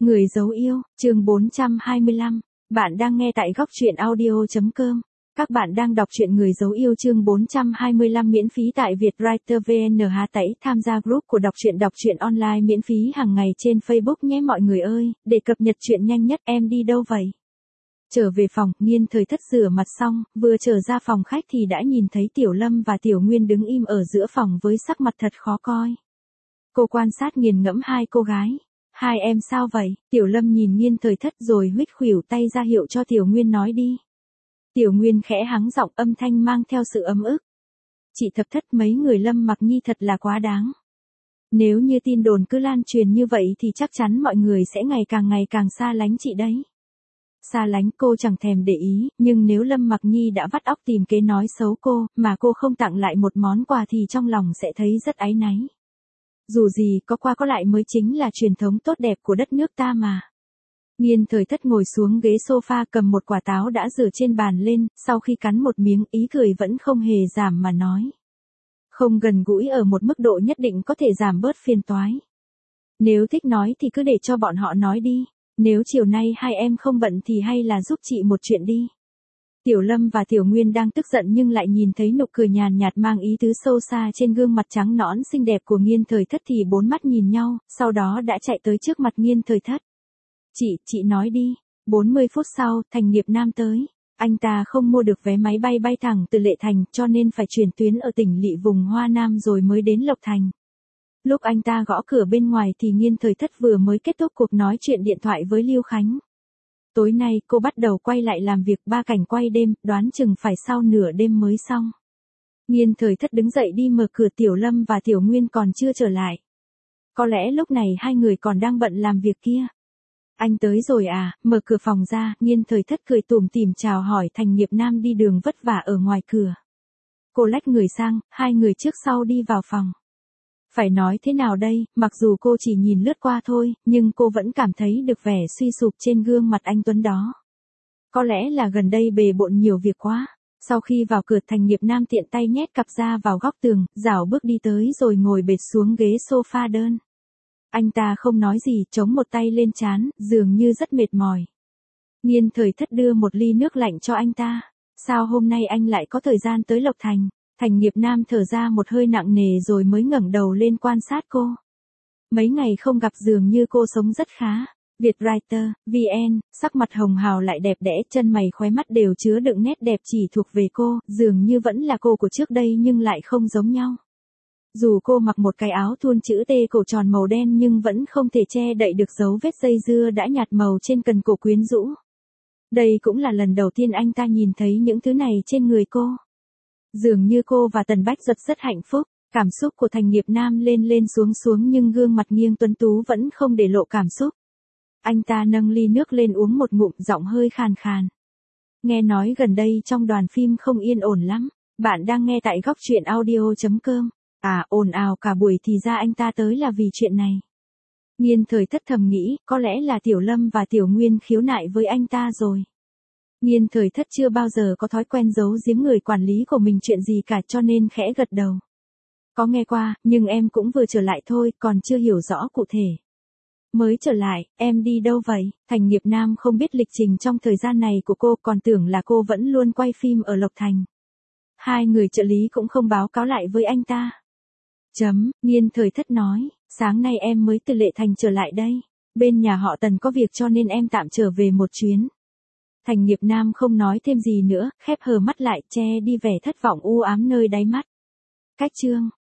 Người dấu yêu, chương 425. Bạn đang nghe tại góc truyện audio.com. Các bạn đang đọc truyện Người dấu yêu chương 425 miễn phí tại Vietwriter VN. Tẩy tham gia group của đọc truyện online miễn phí hàng ngày trên Facebook nhé mọi người ơi, để cập nhật truyện nhanh nhất. Em đi đâu vậy? Trở về phòng, Nghiên Thời Thất rửa mặt xong, vừa trở ra phòng khách thì đã nhìn thấy Tiểu Lâm và Tiểu Nguyên đứng im ở giữa phòng với sắc mặt thật khó coi. Cô quan sát nghiền ngẫm hai cô gái. Hai em sao vậy? Tiểu Lâm nhìn Nghiên Thời Thất rồi huýt khuỷu tay ra hiệu cho Tiểu Nguyên nói đi. Tiểu Nguyên khẽ hắng giọng, âm thanh mang theo sự ấm ức. Chị Thập Thất, mấy người Lâm Mặc Nhi thật là quá đáng. Nếu như tin đồn cứ lan truyền như vậy thì chắc chắn mọi người sẽ ngày càng xa lánh chị đấy. Xa lánh cô chẳng thèm để ý, nhưng nếu Lâm Mặc Nhi đã vắt óc tìm kế nói xấu cô, mà cô không tặng lại một món quà thì trong lòng sẽ thấy rất áy náy. Dù gì, có qua có lại mới chính là truyền thống tốt đẹp của đất nước ta mà. Nghiên Thời Thất ngồi xuống ghế sofa cầm một quả táo đã rửa trên bàn lên, sau khi cắn một miếng, ý cười vẫn không hề giảm mà nói. Không gần gũi ở một mức độ nhất định có thể giảm bớt phiền toái. Nếu thích nói thì cứ để cho bọn họ nói đi. Nếu chiều nay hai em không bận thì hay là giúp chị một chuyện đi. Tiểu Lâm và Tiểu Nguyên đang tức giận nhưng lại nhìn thấy nụ cười nhàn nhạt mang ý tứ sâu xa trên gương mặt trắng nõn xinh đẹp của Nghiên Thời Thất thì bốn mắt nhìn nhau, sau đó đã chạy tới trước mặt Nghiên Thời Thất. Chị nói đi. 40 phút sau, Thành Nghiệp Nam tới. Anh ta không mua được vé máy bay bay thẳng từ Lệ Thành cho nên phải chuyển tuyến ở tỉnh lỵ vùng Hoa Nam rồi mới đến Lộc Thành. Lúc anh ta gõ cửa bên ngoài thì Nghiên Thời Thất vừa mới kết thúc cuộc nói chuyện điện thoại với Lưu Khánh. Tối nay cô bắt đầu quay lại làm việc 3 cảnh quay đêm, đoán chừng phải sau nửa đêm mới xong. Nghiên Thời Thất đứng dậy đi mở cửa. Tiểu Lâm và Tiểu Nguyên còn chưa trở lại. Có lẽ lúc này hai người còn đang bận làm việc kia. Anh tới rồi à? Mở cửa phòng ra, Nghiên Thời Thất cười tủm tỉm chào hỏi. Thành Nghiệp Nam đi đường vất vả ở ngoài cửa. Cô lách người sang, hai người trước sau đi vào phòng. Phải nói thế nào đây, mặc dù cô chỉ nhìn lướt qua thôi, nhưng cô vẫn cảm thấy được vẻ suy sụp trên gương mặt anh Tuấn đó. Có lẽ là gần đây bề bộn nhiều việc quá. Sau khi vào cửa, Thành Nghiệp Nam tiện tay nhét cặp ra vào góc tường, rảo bước đi tới rồi ngồi bệt xuống ghế sofa đơn. Anh ta không nói gì, chống một tay lên trán, dường như rất mệt mỏi. Nghiên Thời Thất đưa một ly nước lạnh cho anh ta. Sao hôm nay anh lại có thời gian tới Lộc Thành? Thành Nghiệp Nam thở ra một hơi nặng nề rồi mới ngẩng đầu lên quan sát cô. Mấy ngày không gặp dường như cô sống rất khá. Vietwriter, VN, sắc mặt hồng hào lại đẹp đẽ, chân mày khóe mắt đều chứa đựng nét đẹp chỉ thuộc về cô, dường như vẫn là cô của trước đây nhưng lại không giống nhau. Dù cô mặc một cái áo thun chữ T cổ tròn màu đen nhưng vẫn không thể che đậy được dấu vết dây dưa đã nhạt màu trên cần cổ quyến rũ. Đây cũng là lần đầu tiên anh ta nhìn thấy những thứ này trên người cô. Dường như cô và Tần Bách Duật rất hạnh phúc, cảm xúc của Thành Nghiệp Nam lên xuống nhưng gương mặt nghiêng tuấn tú vẫn không để lộ cảm xúc. Anh ta nâng ly nước lên uống một ngụm, giọng hơi khàn khàn. Nghe nói gần đây trong đoàn phim không yên ổn lắm. Bạn đang nghe tại góc truyện audio.com. À, ồn ào cả buổi thì ra anh ta tới là vì chuyện này. Nghiên Thời Thất thầm nghĩ, có lẽ là Tiểu Lâm và Tiểu Nguyên khiếu nại với anh ta rồi. Nghiên Thời Thất chưa bao giờ có thói quen giấu giếm người quản lý của mình chuyện gì cả cho nên khẽ gật đầu. Có nghe qua, nhưng em cũng vừa trở lại thôi, còn chưa hiểu rõ cụ thể. Mới trở lại, em đi đâu vậy? Thành Nghiệp Nam không biết lịch trình trong thời gian này của cô, còn tưởng là cô vẫn luôn quay phim ở Lộc Thành. Hai người trợ lý cũng không báo cáo lại với anh ta. Nghiên Thời Thất nói, sáng nay em mới từ Lệ Thành trở lại đây. Bên nhà họ Tần có việc cho nên em tạm trở về một chuyến. Thành Nghiệp Nam không nói thêm gì nữa, khép hờ mắt lại, che đi vẻ thất vọng u ám nơi đáy mắt. Cách chương